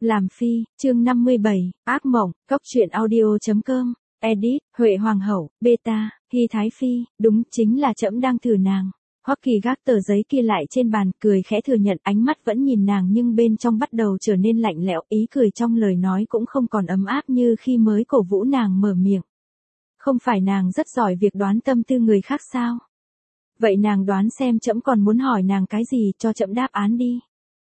Làm phi, chương 57, ác mộng, cóc truyện audio.com, edit, Huệ Hoàng hậu, beta, Hy Thái Phi, đúng chính là trẫm đang thử nàng. Hoắc Kỳ gác tờ giấy kia lại trên bàn, cười khẽ thừa nhận, ánh mắt vẫn nhìn nàng nhưng bên trong bắt đầu trở nên lạnh lẽo, ý cười trong lời nói cũng không còn ấm áp như khi mới cổ vũ nàng mở miệng. Không phải nàng rất giỏi việc đoán tâm tư người khác sao? Vậy nàng đoán xem trẫm còn muốn hỏi nàng cái gì, cho trẫm đáp án đi.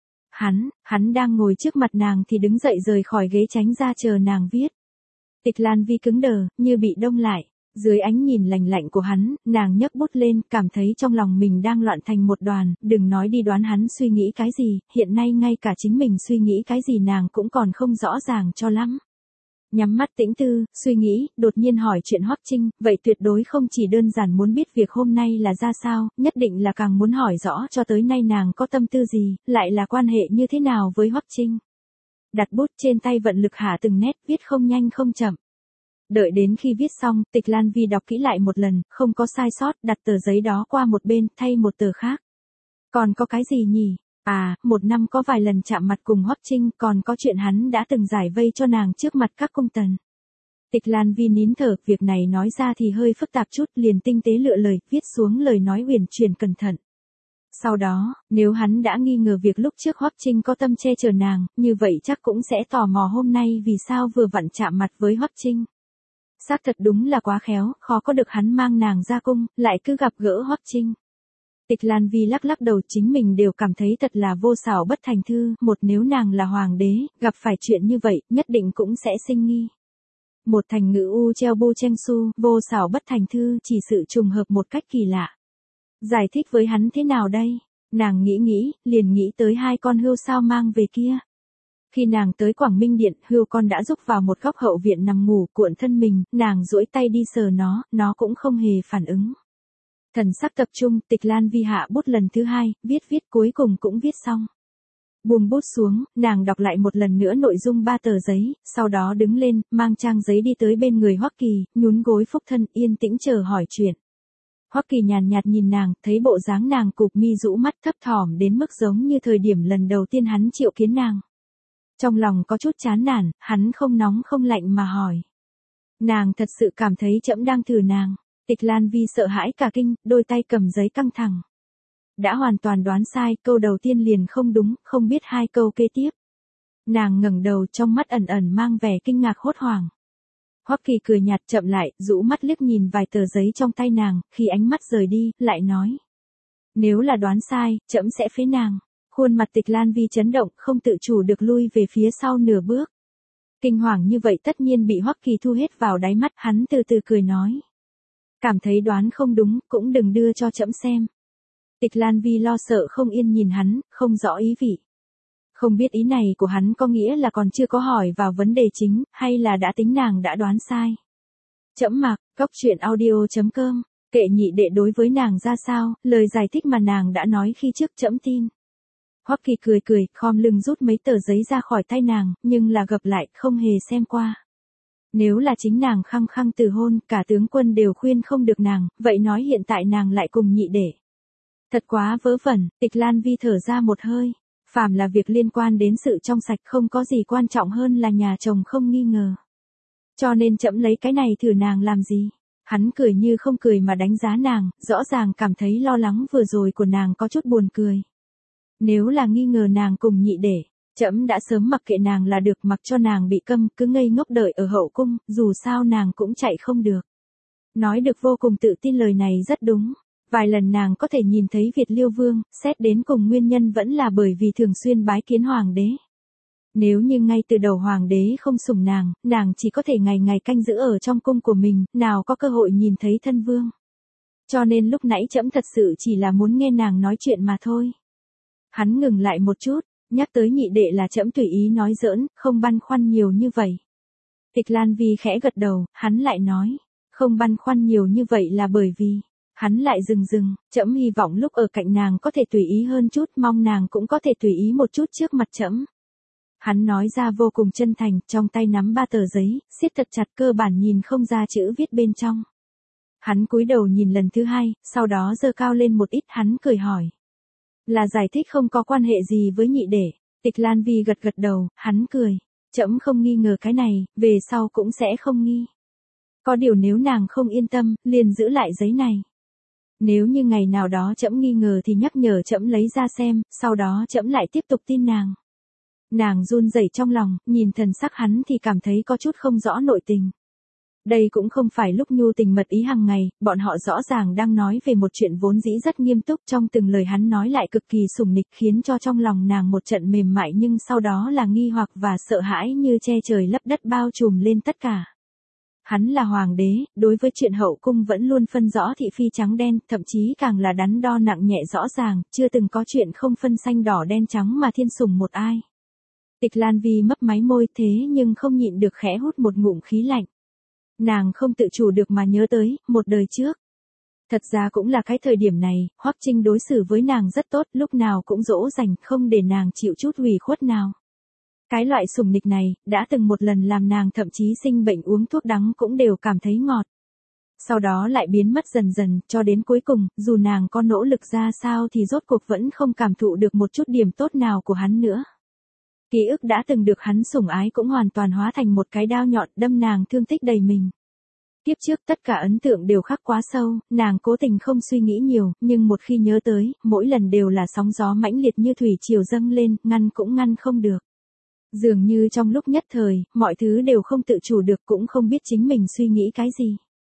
Hắn đang ngồi trước mặt nàng thì đứng dậy rời khỏi ghế tránh ra chờ nàng viết. Tịch Lan Vi cứng đờ, như bị đông lại. Dưới ánh nhìn lạnh lạnh của hắn, nàng nhấc bút lên, cảm thấy trong lòng mình đang loạn thành một đoàn, đừng nói đi đoán hắn suy nghĩ cái gì, hiện nay ngay cả chính mình suy nghĩ cái gì nàng cũng còn không rõ ràng cho lắm. Nhắm mắt tĩnh tư, suy nghĩ, đột nhiên hỏi chuyện Hoắc Trinh, vậy tuyệt đối không chỉ đơn giản muốn biết việc hôm nay là ra sao, nhất định là càng muốn hỏi rõ cho tới nay nàng có tâm tư gì, lại là quan hệ như thế nào với Hoắc Trinh. Đặt bút trên tay vận lực hạ từng nét, viết không nhanh không chậm. Đợi đến khi viết xong, Tịch Lan Vi đọc kỹ lại một lần, không có sai sót, đặt tờ giấy đó qua một bên, thay một tờ khác. Còn có cái gì nhỉ? À, một năm có vài lần chạm mặt cùng Hoắc Trinh, còn có chuyện hắn đã từng giải vây cho nàng trước mặt các cung tần. Tịch Lan Vi nín thở, việc này nói ra thì hơi phức tạp chút, liền tinh tế lựa lời, viết xuống lời nói uyển chuyển cẩn thận. Sau đó, nếu hắn đã nghi ngờ việc lúc trước Hoắc Trinh có tâm che chở nàng, như vậy chắc cũng sẽ tò mò hôm nay vì sao vừa vặn chạm mặt với Hoắc Trinh. Xác thật đúng là quá khéo, khó có được hắn mang nàng ra cung, lại cứ gặp gỡ Hoắc Trinh. Tịch Lan Vi lắc lắc đầu, chính mình đều cảm thấy thật là vô xảo bất thành thư, một nếu nàng là hoàng đế, gặp phải chuyện như vậy, nhất định cũng sẽ sinh nghi. Một thành ngữ u treo bu chen su, vô xảo bất thành thư, chỉ sự trùng hợp một cách kỳ lạ. Giải thích với hắn thế nào đây? Nàng nghĩ, liền nghĩ tới hai con hươu sao mang về kia. Khi nàng tới Quảng Minh Điện, hươu con đã rúc vào một góc hậu viện nằm ngủ, cuộn thân mình, nàng duỗi tay đi sờ nó cũng không hề phản ứng. Thần sắc tập trung, Tịch Lan Vi hạ bút lần thứ hai, viết cuối cùng cũng viết xong. Buông bút xuống, nàng đọc lại một lần nữa nội dung 3 tờ giấy, sau đó đứng lên, mang trang giấy đi tới bên người Hoắc Kỳ, nhún gối phúc thân, yên tĩnh chờ hỏi chuyện. Hoắc Kỳ nhàn nhạt nhìn nàng, thấy bộ dáng nàng cụp mi rũ mắt thấp thỏm đến mức giống như thời điểm lần đầu tiên hắn triệu kiến nàng. Trong lòng có chút chán nản, hắn không nóng không lạnh mà hỏi. Nàng thật sự cảm thấy trẫm đang thử nàng. Tịch Lan Vi sợ hãi cả kinh, đôi tay cầm giấy căng thẳng. Đã hoàn toàn đoán sai, câu đầu tiên liền không đúng, không biết hai câu kế tiếp. Nàng ngẩng đầu, trong mắt ẩn ẩn mang vẻ kinh ngạc hốt hoảng. Hoắc Kỳ cười nhạt chậm lại, rũ mắt liếc nhìn vài tờ giấy trong tay nàng, khi ánh mắt rời đi, lại nói. Nếu là đoán sai, trẫm sẽ phế nàng. Khuôn mặt Tịch Lan Vi chấn động, không tự chủ được lui về phía sau nửa bước. Kinh hoàng như vậy tất nhiên bị Hoắc Kỳ thu hết vào đáy mắt, hắn từ từ cười nói. Cảm thấy đoán không đúng, cũng đừng đưa cho trẫm xem. Tịch Lan Vi lo sợ không yên nhìn hắn, không rõ ý vị. Không biết ý này của hắn có nghĩa là còn chưa có hỏi vào vấn đề chính, hay là đã tính nàng đã đoán sai. Trẫm mặc, cóc truyện audio.com, kệ nhị đệ đối với nàng ra sao, lời giải thích mà nàng đã nói khi trước trẫm tin. Hoắc Kỳ cười, khom lưng rút mấy tờ giấy ra khỏi tay nàng, nhưng là gập lại, không hề xem qua. Nếu là chính nàng khăng khăng từ hôn, cả tướng quân đều khuyên không được nàng, vậy nói hiện tại nàng lại cùng nhị đệ. Thật quá vớ vẩn, Tịch Lan Vi thở ra một hơi. Phàm là việc liên quan đến sự trong sạch, không có gì quan trọng hơn là nhà chồng không nghi ngờ. Cho nên trẫm lấy cái này thử nàng làm gì? Hắn cười như không cười mà đánh giá nàng, rõ ràng cảm thấy lo lắng vừa rồi của nàng có chút buồn cười. Nếu là nghi ngờ nàng cùng nhị đệ, trẫm đã sớm mặc kệ nàng là được, mặc cho nàng bị câm, cứ ngây ngốc đợi ở hậu cung, dù sao nàng cũng chạy không được. Nói được vô cùng tự tin, lời này rất đúng. Vài lần nàng có thể nhìn thấy Việt Liêu Vương, xét đến cùng nguyên nhân vẫn là bởi vì thường xuyên bái kiến hoàng đế. Nếu như ngay từ đầu hoàng đế không sủng nàng chỉ có thể ngày ngày canh giữ ở trong cung của mình, nào có cơ hội nhìn thấy thân vương. Cho nên lúc nãy trẫm thật sự chỉ là muốn nghe nàng nói chuyện mà thôi. Hắn ngừng lại một chút, nhắc tới nhị đệ là trẫm tùy ý nói giỡn, không băn khoăn nhiều như vậy. Tịch Lan Vi khẽ gật đầu, hắn lại nói, không băn khoăn nhiều như vậy là bởi vì, hắn lại dừng, trẫm hy vọng lúc ở cạnh nàng có thể tùy ý hơn chút, mong nàng cũng có thể tùy ý một chút trước mặt trẫm. Hắn nói ra vô cùng chân thành, trong tay nắm 3 tờ giấy, siết thật chặt, cơ bản nhìn không ra chữ viết bên trong. Hắn cúi đầu nhìn lần thứ hai, sau đó giơ cao lên một ít, hắn cười hỏi. Là giải thích không có quan hệ gì với nhị đệ. Tịch Lan Vi gật gật đầu, hắn cười. Trẫm không nghi ngờ cái này, về sau cũng sẽ không nghi. Có điều nếu nàng không yên tâm, liền giữ lại giấy này. Nếu như ngày nào đó trẫm nghi ngờ thì nhắc nhở trẫm lấy ra xem, sau đó trẫm lại tiếp tục tin nàng. Nàng run rẩy trong lòng, nhìn thần sắc hắn thì cảm thấy có chút không rõ nội tình. Đây cũng không phải lúc nhu tình mật ý hàng ngày, bọn họ rõ ràng đang nói về một chuyện vốn dĩ rất nghiêm túc, trong từng lời hắn nói lại cực kỳ sủng nịch, khiến cho trong lòng nàng một trận mềm mại, nhưng sau đó là nghi hoặc và sợ hãi như che trời lấp đất bao trùm lên tất cả. Hắn là hoàng đế, đối với chuyện hậu cung vẫn luôn phân rõ thị phi trắng đen, thậm chí càng là đắn đo nặng nhẹ rõ ràng, chưa từng có chuyện không phân xanh đỏ đen trắng mà thiên sủng một ai. Tịch Lan Vi mấp máy môi thế nhưng không nhịn được khẽ hút một ngụm khí lạnh. Nàng không tự chủ được mà nhớ tới, một đời trước. Thật ra cũng là cái thời điểm này, Hoắc Trinh đối xử với nàng rất tốt, lúc nào cũng dỗ dành, không để nàng chịu chút ủy khuất nào. Cái loại sủng nịch này, đã từng một lần làm nàng thậm chí sinh bệnh uống thuốc đắng cũng đều cảm thấy ngọt. Sau đó lại biến mất dần dần, cho đến cuối cùng, dù nàng có nỗ lực ra sao thì rốt cuộc vẫn không cảm thụ được một chút điểm tốt nào của hắn nữa. Ký ức đã từng được hắn sủng ái cũng hoàn toàn hóa thành một cái đao nhọn đâm nàng thương tích đầy mình. Tiếp trước tất cả ấn tượng đều khắc quá sâu, nàng cố tình không suy nghĩ nhiều, nhưng một khi nhớ tới, mỗi lần đều là sóng gió mãnh liệt như thủy triều dâng lên, ngăn cũng ngăn không được. Dường như trong lúc nhất thời, mọi thứ đều không tự chủ được, cũng không biết chính mình suy nghĩ cái gì.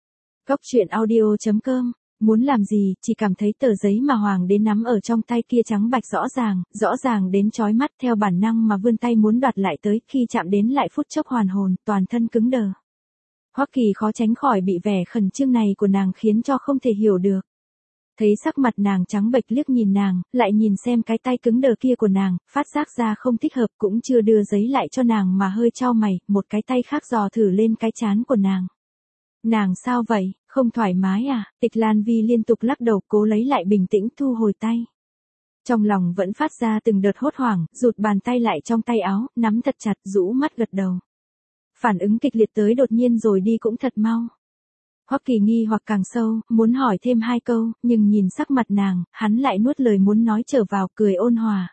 Góc truyện audio.com. Muốn làm gì, chỉ cảm thấy tờ giấy mà hoàng đế nắm ở trong tay kia trắng bạch rõ ràng đến chói mắt, theo bản năng mà vươn tay muốn đoạt lại tới, khi chạm đến lại phút chốc hoàn hồn, toàn thân cứng đờ. Hoắc Kỳ khó tránh khỏi bị vẻ khẩn trương này của nàng khiến cho không thể hiểu được. Thấy sắc mặt nàng trắng bệch, liếc nhìn nàng, lại nhìn xem cái tay cứng đờ kia của nàng, phát giác ra không thích hợp, cũng chưa đưa giấy lại cho nàng mà hơi chau mày, một cái tay khác dò thử lên cái trán của nàng. Nàng sao vậy, không thoải mái à? Tịch Lan Vi liên tục lắc đầu, cố lấy lại bình tĩnh, thu hồi tay. Trong lòng vẫn phát ra từng đợt hốt hoảng, rụt bàn tay lại trong tay áo, nắm thật chặt, rũ mắt gật đầu. Phản ứng kịch liệt tới đột nhiên rồi đi cũng thật mau. Hoắc Kỳ nghi hoặc càng sâu, muốn hỏi thêm hai câu, nhưng nhìn sắc mặt nàng, hắn lại nuốt lời muốn nói trở vào, cười ôn hòa.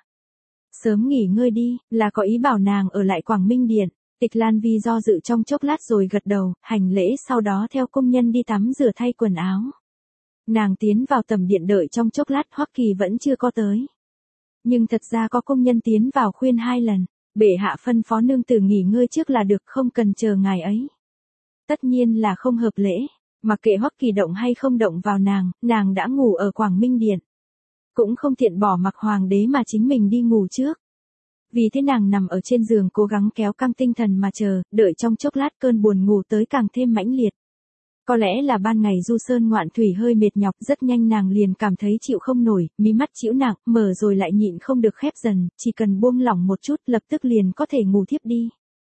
Sớm nghỉ ngơi đi, là có ý bảo nàng ở lại Quảng Minh Điện. Tịch Lan Vi do dự trong chốc lát rồi gật đầu, hành lễ, sau đó theo công nhân đi tắm rửa thay quần áo. Nàng tiến vào tầm điện đợi trong chốc lát, Hoắc Kỳ vẫn chưa có tới. Nhưng thật ra có công nhân tiến vào khuyên 2 lần, bệ hạ phân phó nương tử nghỉ ngơi trước là được, không cần chờ ngài ấy. Tất nhiên là không hợp lễ, mặc kệ Hoắc Kỳ động hay không động vào nàng đã ngủ ở Quảng Minh Điện. Cũng không tiện bỏ mặc hoàng đế mà chính mình đi ngủ trước. Vì thế nàng nằm ở trên giường cố gắng kéo căng tinh thần mà chờ, đợi trong chốc lát cơn buồn ngủ tới càng thêm mãnh liệt. Có lẽ là ban ngày du sơn ngoạn thủy hơi mệt nhọc, rất nhanh nàng liền cảm thấy chịu không nổi, mí mắt chịu nặng, mở rồi lại nhịn không được khép dần, chỉ cần buông lỏng một chút lập tức liền có thể ngủ thiếp đi.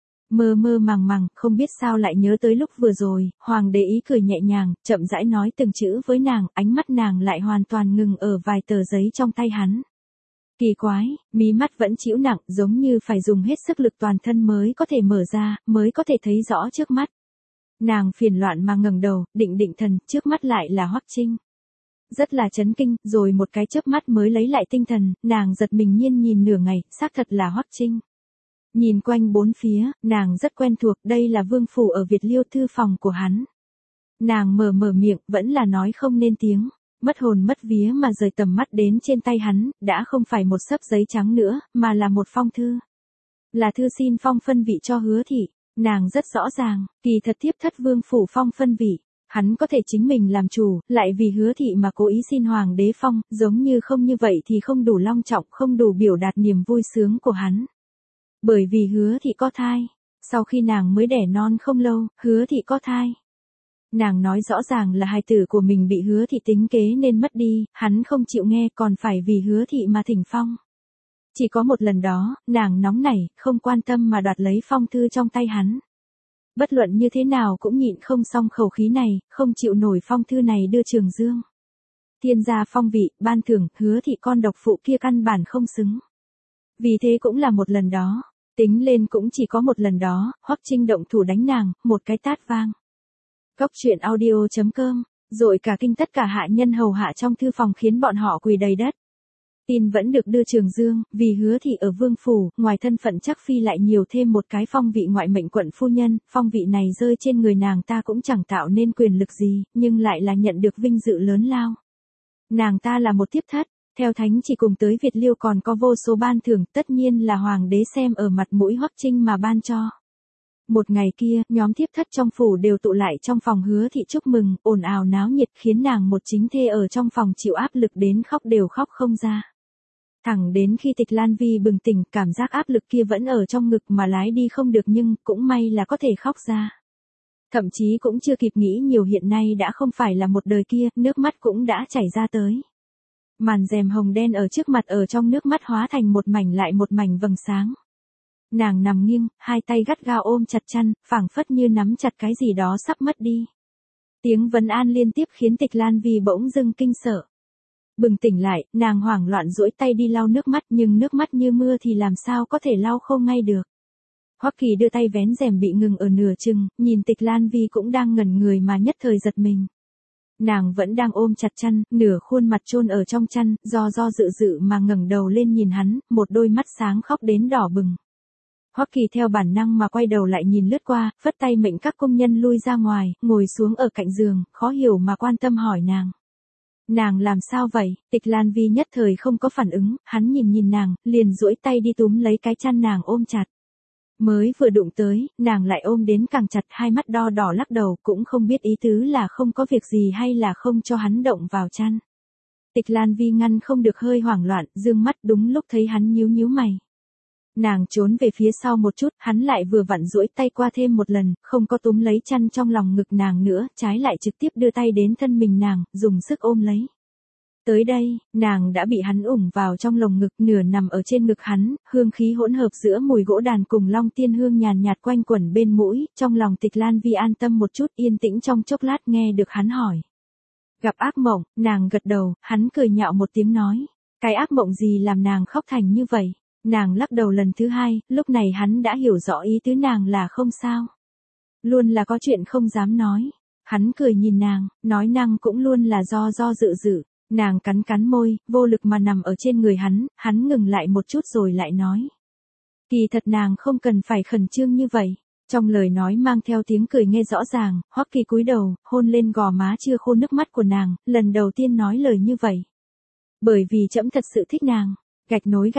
Mơ mơ màng màng, không biết sao lại nhớ tới lúc vừa rồi, hoàng đế ý cười nhẹ nhàng, chậm rãi nói từng chữ với nàng, ánh mắt nàng lại hoàn toàn ngừng ở vài tờ giấy trong tay hắn. Kỳ quái, mí mắt vẫn chịu nặng, giống như phải dùng hết sức lực toàn thân mới có thể mở ra, mới có thể thấy rõ trước mắt. Nàng phiền loạn mà ngẩng đầu, định thần, trước mắt lại là Hoắc Trinh. Rất là chấn kinh, rồi một cái chớp mắt mới lấy lại tinh thần, nàng giật mình nhiên nhìn nửa ngày, xác thật là Hoắc Trinh. Nhìn quanh bốn phía, nàng rất quen thuộc, đây là vương phủ ở Việt Liêu, thư phòng của hắn. Nàng mở miệng, vẫn là nói không nên tiếng. Mất hồn mất vía mà rời tầm mắt đến trên tay hắn, đã không phải một xấp giấy trắng nữa, mà là một phong thư. Là thư xin phong phân vị cho Hứa thị. Nàng rất rõ ràng, kỳ thật thiếp thất vương phủ phong phân vị. Hắn có thể chính mình làm chủ, lại vì Hứa thị mà cố ý xin hoàng đế phong, giống như không như vậy thì không đủ long trọng, không đủ biểu đạt niềm vui sướng của hắn. Bởi vì Hứa thị có thai. Sau khi nàng mới đẻ non không lâu, Hứa thị có thai. Nàng nói rõ ràng là hài tử của mình bị Hứa thị tính kế nên mất đi, hắn không chịu nghe, còn phải vì Hứa thị mà thỉnh phong. Chỉ có một lần đó, nàng nóng nảy, không quan tâm mà đoạt lấy phong thư trong tay hắn. Bất luận như thế nào cũng nhịn không xong khẩu khí này, không chịu nổi phong thư này đưa Trường Dương. Thiên gia phong vị, ban thưởng, Hứa thị con độc phụ kia căn bản không xứng. Vì thế cũng là một lần đó, tính lên cũng chỉ có một lần đó, Hoắc Trinh động thủ đánh nàng, một cái tát vang. Góc truyện audio.com, rồi cả kinh tất cả hạ nhân hầu hạ trong thư phòng khiến bọn họ quỳ đầy đất. Tin vẫn được đưa Trường Dương, vì Hứa Thị ở Vương Phủ, ngoài thân phận chắc phi lại nhiều thêm một cái phong vị ngoại mệnh quận phu nhân, phong vị này rơi trên người nàng ta cũng chẳng tạo nên quyền lực gì, nhưng lại là nhận được vinh dự lớn lao. Nàng ta là một thiếp thất, theo thánh chỉ cùng tới Việt Liêu còn có vô số ban thưởng, tất nhiên là hoàng đế xem ở mặt mũi Hoắc Trinh mà ban cho. Một ngày kia, nhóm thiếp thất trong phủ đều tụ lại trong phòng Hứa Thị chúc mừng, ồn ào náo nhiệt khiến nàng một chính thê ở trong phòng chịu áp lực đến khóc đều khóc không ra. Thẳng đến khi Tịch Lan Vi bừng tỉnh, cảm giác áp lực kia vẫn ở trong ngực mà lái đi không được nhưng cũng may là có thể khóc ra. Thậm chí cũng chưa kịp nghĩ nhiều hiện nay đã không phải là một đời kia, nước mắt cũng đã chảy ra tới. Màn rèm hồng đen ở trước mặt ở trong nước mắt hóa thành một mảnh lại một mảnh vầng sáng. Nàng nằm nghiêng, hai tay gắt gao ôm chặt chăn, phảng phất như nắm chặt cái gì đó sắp mất đi. Tiếng vấn an liên tiếp khiến Tịch Lan Vi bỗng dưng kinh sợ. Bừng tỉnh lại, nàng hoảng loạn duỗi tay đi lau nước mắt nhưng nước mắt như mưa thì làm sao có thể lau khô ngay được. Hoắc Kỳ đưa tay vén rèm bị ngừng ở nửa chừng, nhìn Tịch Lan Vi cũng đang ngẩn người mà nhất thời giật mình. Nàng vẫn đang ôm chặt chăn, nửa khuôn mặt chôn ở trong chăn, do dự dự mà ngẩng đầu lên nhìn hắn, một đôi mắt sáng khóc đến đỏ bừng. Hoắc Kỳ theo bản năng mà quay đầu lại nhìn lướt qua, phất tay mệnh các công nhân lui ra ngoài, ngồi xuống ở cạnh giường, khó hiểu mà quan tâm hỏi nàng. Nàng làm sao vậy? Tịch Lan Vi nhất thời không có phản ứng, hắn nhìn nàng, liền duỗi tay đi túm lấy cái chăn nàng ôm chặt. Mới vừa đụng tới, nàng lại ôm đến càng chặt, hai mắt đo đỏ lắc đầu, cũng không biết ý tứ là không có việc gì hay là không cho hắn động vào chăn. Tịch Lan Vi ngăn không được hơi hoảng loạn, dương mắt đúng lúc thấy hắn nhíu mày. Nàng trốn về phía sau một chút, hắn lại vừa vặn duỗi tay qua thêm một lần, không có túm lấy chăn trong lòng ngực nàng nữa, trái lại trực tiếp đưa tay đến thân mình nàng, dùng sức ôm lấy. Tới đây, nàng đã bị hắn ủng vào trong lồng ngực, nửa nằm ở trên ngực hắn, hương khí hỗn hợp giữa mùi gỗ đàn cùng long tiên hương nhàn nhạt quanh quẩn bên mũi, trong lòng Tịch Lan Vi an tâm một chút, yên tĩnh trong chốc lát nghe được hắn hỏi. Gặp ác mộng, nàng gật đầu, hắn cười nhạo một tiếng nói. Cái ác mộng gì làm nàng khóc thành như vậy? Nàng lắc đầu lần thứ hai, lúc này hắn đã hiểu rõ ý tứ nàng là không sao. Luôn là có chuyện không dám nói. Hắn cười nhìn nàng, nói năng cũng luôn là do dự. Nàng cắn môi, vô lực mà nằm ở trên người hắn ngừng lại một chút rồi lại nói. Kỳ thật nàng không cần phải khẩn trương như vậy. Trong lời nói mang theo tiếng cười nghe rõ ràng, Hoắc Kỳ cúi đầu, hôn lên gò má chưa khô nước mắt của nàng, lần đầu tiên nói lời như vậy. Bởi vì trẫm thật sự thích nàng. Gạch nối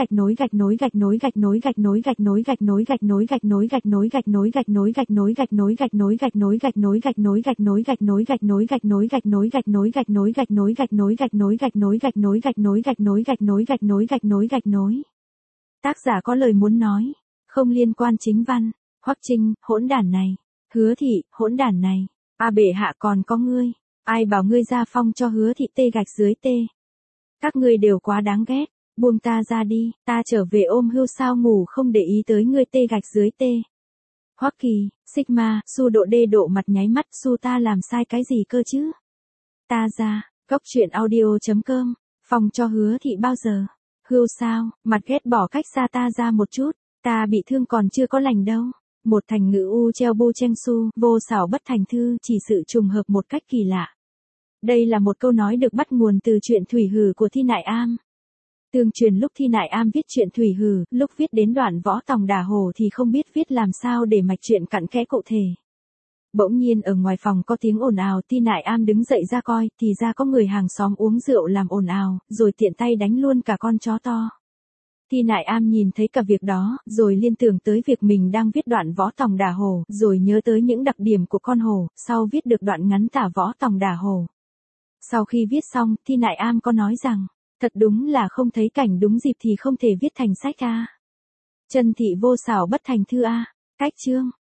Tác giả có lời muốn nói, không liên quan chính văn. Hoắc Trinh, hỗn đản này. Hứa Thị, hỗn đản này. A bệ hạ còn có ngươi. Ai bảo ngươi ra phong cho Hứa Thị tê gạch dưới tê. Các ngươi đều quá đáng ghét. Buông ta ra đi, ta trở về ôm hưu sao ngủ không để ý tới ngươi tê gạch dưới tê. Hoắc Kỳ, Sigma, su độ đê độ mặt nháy mắt, su ta làm sai cái gì cơ chứ? Ta ra, góc truyện audio.com, phòng cho Hứa Thị bao giờ? Hưu sao, mặt ghét bỏ cách xa ta ra một chút, ta bị thương còn chưa có lành đâu. Một thành ngữ u treo bu chen su, vô xảo bất thành thư, chỉ sự trùng hợp một cách kỳ lạ. Đây là một câu nói được bắt nguồn từ truyện Thủy Hử của Thi Nại Am. Tương truyền lúc Thi Nại Am viết truyện Thủy Hử, lúc viết đến đoạn võ tòng đả hổ thì không biết viết làm sao để mạch truyện cặn kẽ cụ thể. Bỗng nhiên ở ngoài phòng có tiếng ồn ào, Thi Nại Am đứng dậy ra coi, thì ra có người hàng xóm uống rượu làm ồn ào, rồi tiện tay đánh luôn cả con chó to. Thi Nại Am nhìn thấy cả việc đó, rồi liên tưởng tới việc mình đang viết đoạn võ tòng đả hổ, rồi nhớ tới những đặc điểm của con hổ, sau viết được đoạn ngắn tả võ tòng đả hổ. Sau khi viết xong, Thi Nại Am có nói rằng, thật đúng là không thấy cảnh đúng dịp thì không thể viết thành sách a. Chân thị vô xảo bất thành thư a. Cách chương